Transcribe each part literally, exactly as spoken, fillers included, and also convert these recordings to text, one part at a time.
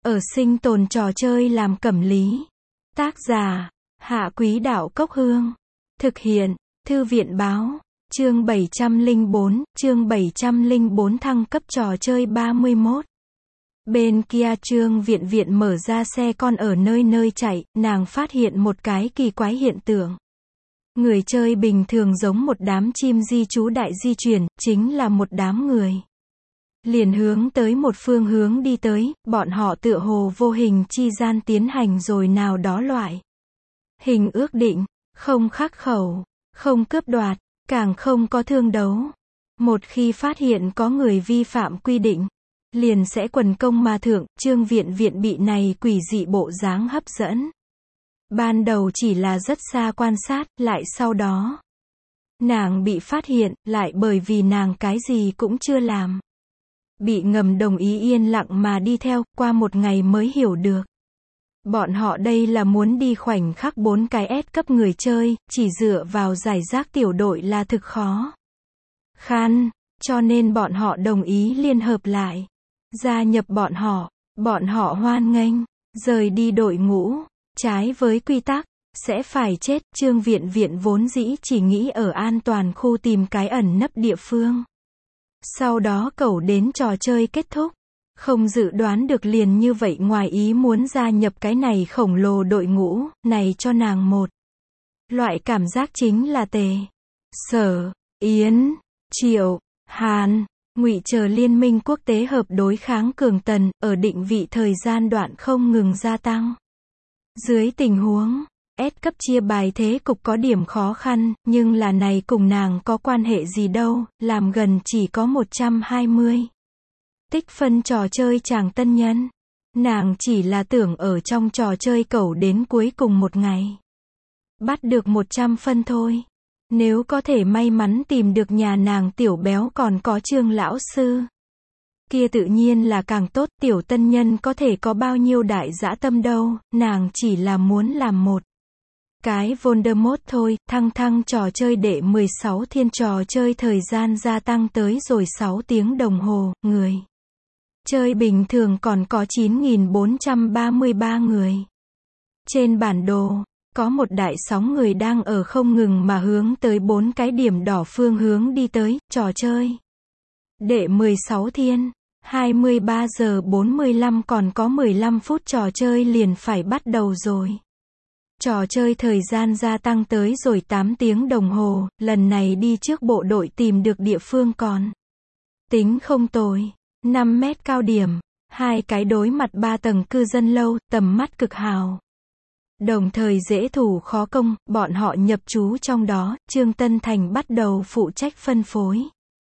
Ở sinh tồn trò chơi làm cẩm lý. Tác giả, Hạ Quý Đạo Cốc Hương. Thực hiện, Thư viện báo. Chương bảy trăm lẻ bốn, chương bảy trăm lẻ bốn thăng cấp trò chơi ba mươi mốt. Bên kia Trương Viện Viện mở ra xe con ở nơi nơi chạy, nàng phát hiện một cái kỳ quái hiện tượng. Người chơi bình thường giống một đám chim di trú đại di chuyển, chính là một đám người. Liền hướng tới một phương hướng đi tới, bọn họ tựa hồ vô hình chi gian tiến hành rồi nào đó loại. Hình ước định, không khắc khẩu, không cướp đoạt, càng không có thương đấu. Một khi phát hiện có người vi phạm quy định, liền sẽ quần công mà thượng. Trương Viện Viện bị này quỷ dị bộ dáng hấp dẫn. Ban đầu chỉ là rất xa quan sát, lại sau đó nàng bị phát hiện, lại bởi vì nàng cái gì cũng chưa làm. Bị ngầm đồng ý yên lặng mà đi theo, qua một ngày mới hiểu được. Bọn họ đây là muốn đi khoảnh khắc bốn cái S cấp người chơi, chỉ dựa vào giải rác tiểu đội là thực khó khăn, cho nên bọn họ đồng ý liên hợp lại. Gia nhập bọn họ, bọn họ hoan nghênh, rời đi đội ngũ, trái với quy tắc, sẽ phải chết. Trương Viện Viện vốn dĩ chỉ nghĩ ở an toàn khu tìm cái ẩn nấp địa phương. Sau đó cẩu đến trò chơi kết thúc. Không dự đoán được liền như vậy ngoài ý muốn gia nhập cái này khổng lồ đội ngũ, này cho nàng một loại cảm giác chính là Tề, Sở, Yến, Triệu, Hàn, Ngụy chờ liên minh quốc tế hợp đối kháng Cường Tần, ở định vị thời gian đoạn không ngừng gia tăng. Dưới tình huống S cấp chia bài thế cục có điểm khó khăn, nhưng là này cùng nàng có quan hệ gì đâu, làm gần chỉ có một trăm hai mươi. Tích phân trò chơi chàng tân nhân. Nàng chỉ là tưởng ở trong trò chơi cẩu đến cuối cùng một ngày. Bắt được một trăm phân thôi. Nếu có thể may mắn tìm được nhà nàng tiểu béo còn có Trương lão sư, kia tự nhiên là càng tốt. Tiểu tân nhân có thể có bao nhiêu đại dã tâm đâu, nàng chỉ là muốn làm một cái Voldemort thôi. Thăng thăng trò chơi đệ mười sáu thiên trò chơi thời gian gia tăng tới rồi sáu tiếng đồng hồ, người chơi bình thường còn có chín nghìn bốn trăm ba mươi ba người. Trên bản đồ, có một đại sóng người đang ở không ngừng mà hướng tới bốn cái điểm đỏ phương hướng đi tới. Trò chơi đệ mười sáu thiên, hai mươi ba giờ bốn mươi lăm còn có mười lăm phút trò chơi liền phải bắt đầu rồi. Trò chơi thời gian gia tăng tới rồi tám tiếng đồng hồ, lần này đi trước bộ đội tìm được địa phương còn tính không tồi. năm mét cao điểm, hai cái đối mặt ba tầng cư dân lâu, tầm mắt cực hào. Đồng thời dễ thủ khó công, bọn họ nhập trú trong đó. Trương Tân Thành bắt đầu phụ trách phân phối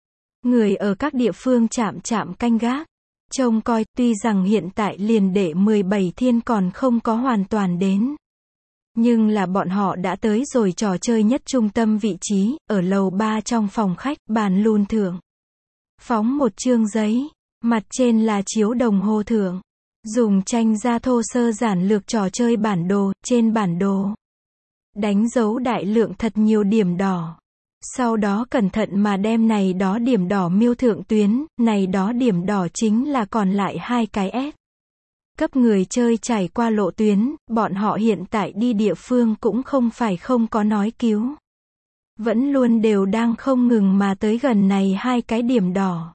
người ở các địa phương chạm chạm canh gác, trông coi. Tuy rằng hiện tại liền đệ mười bảy thiên còn không có hoàn toàn đến, nhưng là bọn họ đã tới rồi trò chơi nhất trung tâm vị trí, ở lầu ba trong phòng khách. Bàn lùn thượng phóng một chương giấy, mặt trên là chiếu đồng hồ thượng, dùng tranh ra thô sơ giản lược trò chơi bản đồ. Trên bản đồ đánh dấu đại lượng thật nhiều điểm đỏ, sau đó cẩn thận mà đem này đó điểm đỏ miêu thượng tuyến. Này đó điểm đỏ chính là còn lại hai cái S cấp người chơi trải qua lộ tuyến. Bọn họ hiện tại đi địa phương cũng không phải không có nói cứu, vẫn luôn đều đang không ngừng mà tới gần này hai cái điểm đỏ.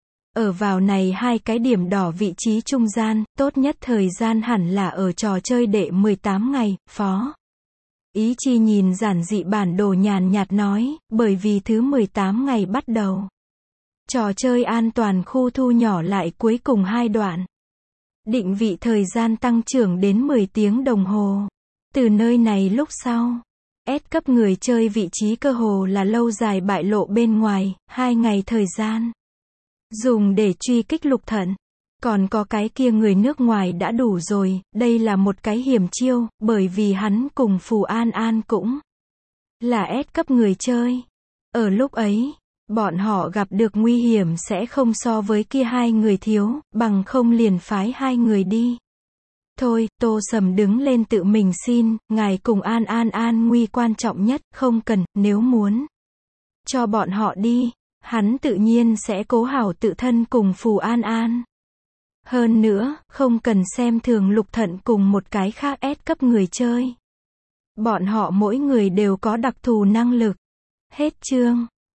Ở vào này hai cái điểm đỏ vị trí trung gian, tốt nhất thời gian hẳn là ở trò chơi đệ mười tám ngày. Phó Ý Chi nhìn giản dị bản đồ nhàn nhạt nói, bởi vì thứ mười tám ngày bắt đầu, trò chơi an toàn khu thu nhỏ lại cuối cùng hai đoạn. Định vị thời gian tăng trưởng đến mười tiếng đồng hồ. Từ nơi này lúc sau, S cấp người chơi vị trí cơ hồ là lâu dài bại lộ bên ngoài. Hai ngày thời gian dùng để truy kích Lục Thận. Còn có cái kia người nước ngoài đã đủ rồi. Đây là một cái hiểm chiêu, bởi vì hắn cùng Phù An An cũng là S cấp người chơi. Ở lúc ấy, bọn họ gặp được nguy hiểm sẽ không so với kia hai người thiếu, bằng không liền phái hai người đi. Thôi, Tô Sầm đứng lên tự mình xin, ngài cùng An An an nguy quan trọng nhất, không cần. Nếu muốn cho bọn họ đi, hắn tự nhiên sẽ cố hảo tự thân cùng Phù An An. Hơn nữa, không cần xem thường Lục Thận cùng một cái khác S cấp người chơi. Bọn họ mỗi người đều có đặc thù năng lực. Hết chương.